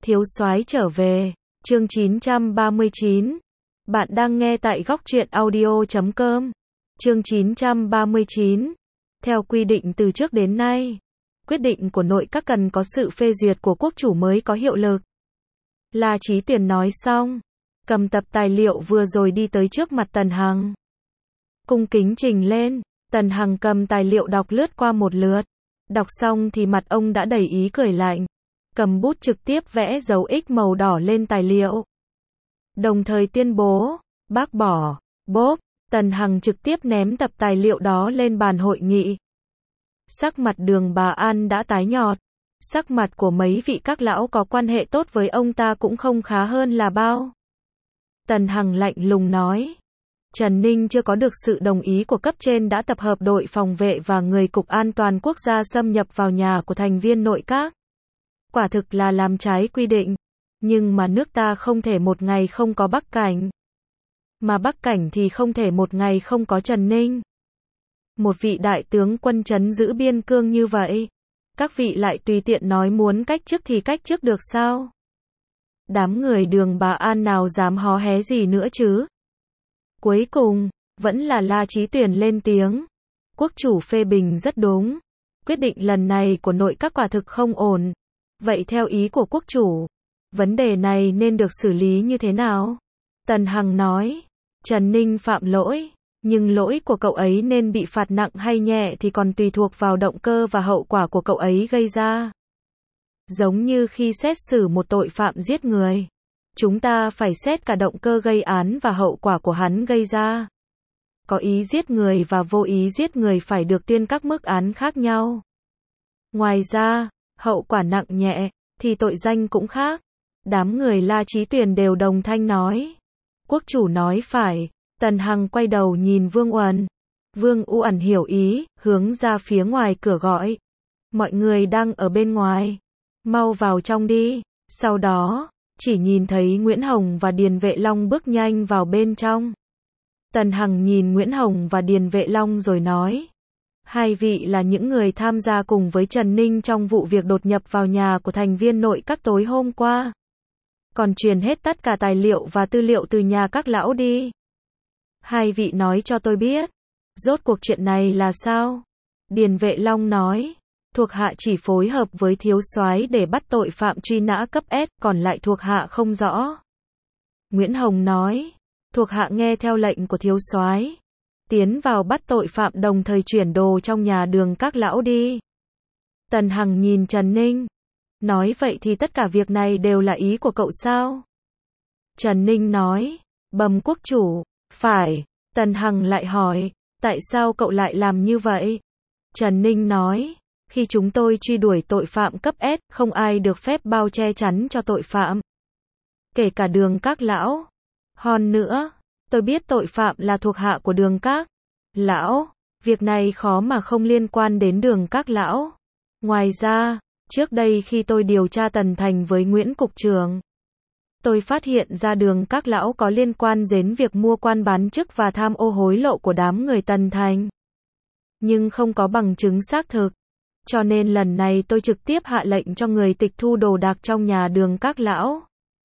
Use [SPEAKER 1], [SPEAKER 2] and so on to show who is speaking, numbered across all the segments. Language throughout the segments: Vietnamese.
[SPEAKER 1] Thiếu soái trở về, chương 939. Bạn đang nghe tại góc truyện audio.com. Chương 939. Theo quy định từ trước đến nay, quyết định của nội các cần có sự phê duyệt của quốc chủ mới có hiệu lực. La Chí Tuyền nói xong, cầm tập tài liệu vừa rồi đi tới trước mặt Tần Hằng. Cung kính trình lên, Tần Hằng cầm tài liệu đọc lướt qua một lượt. Đọc xong thì mặt ông đã đầy ý cười lạnh. Cầm bút trực tiếp vẽ dấu X màu đỏ lên tài liệu. Đồng thời tuyên bố, bác bỏ, bốp, Tần Hằng trực tiếp ném tập tài liệu đó lên bàn hội nghị. Sắc mặt Đường Bà An đã tái nhợt. Sắc mặt của mấy vị các lão có quan hệ tốt với ông ta cũng không khá hơn là bao. Tần Hằng lạnh lùng nói. Trần Ninh chưa có được sự đồng ý của cấp trên đã tập hợp đội phòng vệ và người Cục An toàn Quốc gia xâm nhập vào nhà của thành viên nội các. Quả thực là làm trái quy định. Nhưng mà nước ta không thể một ngày không có Bắc Cảnh. Mà Bắc Cảnh thì không thể một ngày không có Trần Ninh. Một vị đại tướng quân trấn giữ biên cương như vậy. Các vị lại tùy tiện nói muốn cách chức thì cách chức được sao? Đám người Đường Bà An nào dám hó hé gì nữa chứ? Cuối cùng, vẫn là La Chí Tuyền lên tiếng. Quốc chủ phê bình rất đúng. Quyết định lần này của nội các quả thực không ổn. Vậy theo ý của quốc chủ, vấn đề này nên được xử lý như thế nào? Tần Hằng nói, Trần Ninh phạm lỗi, nhưng lỗi của cậu ấy nên bị phạt nặng hay nhẹ thì còn tùy thuộc vào động cơ và hậu quả của cậu ấy gây ra. Giống như khi xét xử một tội phạm giết người, chúng ta phải xét cả động cơ gây án và hậu quả của hắn gây ra. Có ý giết người và vô ý giết người phải được tuyên các mức án khác nhau. Ngoài ra, hậu quả nặng nhẹ, thì tội danh cũng khác. Đám người La Chí Tuyền đều đồng thanh nói. Quốc chủ nói phải. Tần Hằng quay đầu nhìn Vương Uẩn. Vương Uẩn hiểu ý, hướng ra phía ngoài cửa gọi. Mọi người đang ở bên ngoài. Mau vào trong đi. Sau đó, chỉ nhìn thấy Nguyễn Hồng và Điền Vệ Long bước nhanh vào bên trong. Tần Hằng nhìn Nguyễn Hồng và Điền Vệ Long rồi nói. Hai vị là những người tham gia cùng với Trần Ninh trong vụ việc đột nhập vào nhà của thành viên nội các tối hôm qua. Còn truyền hết tất cả tài liệu và tư liệu từ nhà các lão đi. Hai vị nói cho tôi biết. Rốt cuộc chuyện này là sao? Điền Vệ Long nói. Thuộc hạ chỉ phối hợp với thiếu soái để bắt tội phạm truy nã cấp S, còn lại thuộc hạ không rõ. Nguyễn Hồng nói. Thuộc hạ nghe theo lệnh của thiếu soái, tiến vào bắt tội phạm đồng thời chuyển đồ trong nhà Đường các lão đi. Tần Hằng nhìn Trần Ninh. Nói vậy thì tất cả việc này đều là ý của cậu sao? Trần Ninh nói. Bẩm quốc chủ. Phải. Tần Hằng lại hỏi. Tại sao cậu lại làm như vậy? Trần Ninh nói. Khi chúng tôi truy đuổi tội phạm cấp S, không ai được phép bao che chắn cho tội phạm. Kể cả Đường các lão. Hơn nữa, tôi biết tội phạm là thuộc hạ của Đường các lão. Việc này khó mà không liên quan đến Đường các lão. Ngoài ra, trước đây khi tôi điều tra Tần Thành với Nguyễn Cục trưởng, tôi phát hiện ra Đường các lão có liên quan đến việc mua quan bán chức và tham ô hối lộ của đám người Tần Thành. Nhưng không có bằng chứng xác thực. Cho nên lần này tôi trực tiếp hạ lệnh cho người tịch thu đồ đạc trong nhà Đường các lão.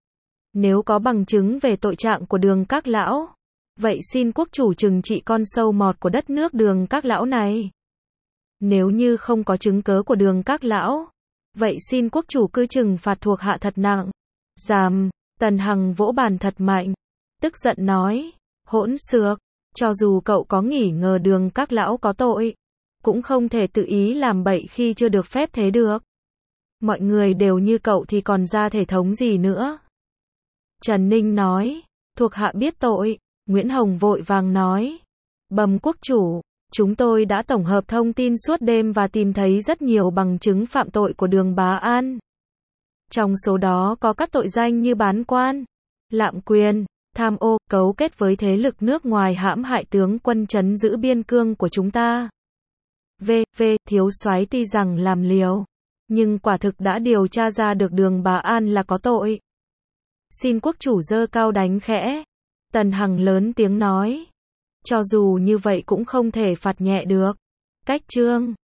[SPEAKER 1] Nếu có bằng chứng về tội trạng của Đường các lão, vậy xin quốc chủ trừng trị con sâu mọt của đất nước Đường các lão này. Nếu như không có chứng cớ của Đường các lão, vậy xin quốc chủ cứ trừng phạt thuộc hạ thật nặng. Dám, Tần Hằng vỗ bàn thật mạnh, tức giận nói, hỗn xược, cho dù cậu có nghi ngờ Đường các lão có tội, cũng không thể tự ý làm bậy khi chưa được phép thế được. Mọi người đều như cậu thì còn ra thể thống gì nữa. Trần Ninh nói, thuộc hạ biết tội. Nguyễn Hồng vội vàng nói, bẩm quốc chủ, chúng tôi đã tổng hợp thông tin suốt đêm và tìm thấy rất nhiều bằng chứng phạm tội của Đường Bá An. Trong số đó có các tội danh như bán quan, lạm quyền, tham ô, cấu kết với thế lực nước ngoài hãm hại tướng quân trấn giữ biên cương của chúng ta. Thiếu soái tuy rằng làm liều, nhưng quả thực đã điều tra ra được Đường Bá An là có tội. Xin quốc chủ giơ cao đánh khẽ. Tần Hằng lớn tiếng nói. Cho dù như vậy cũng không thể phạt nhẹ được. Cách chương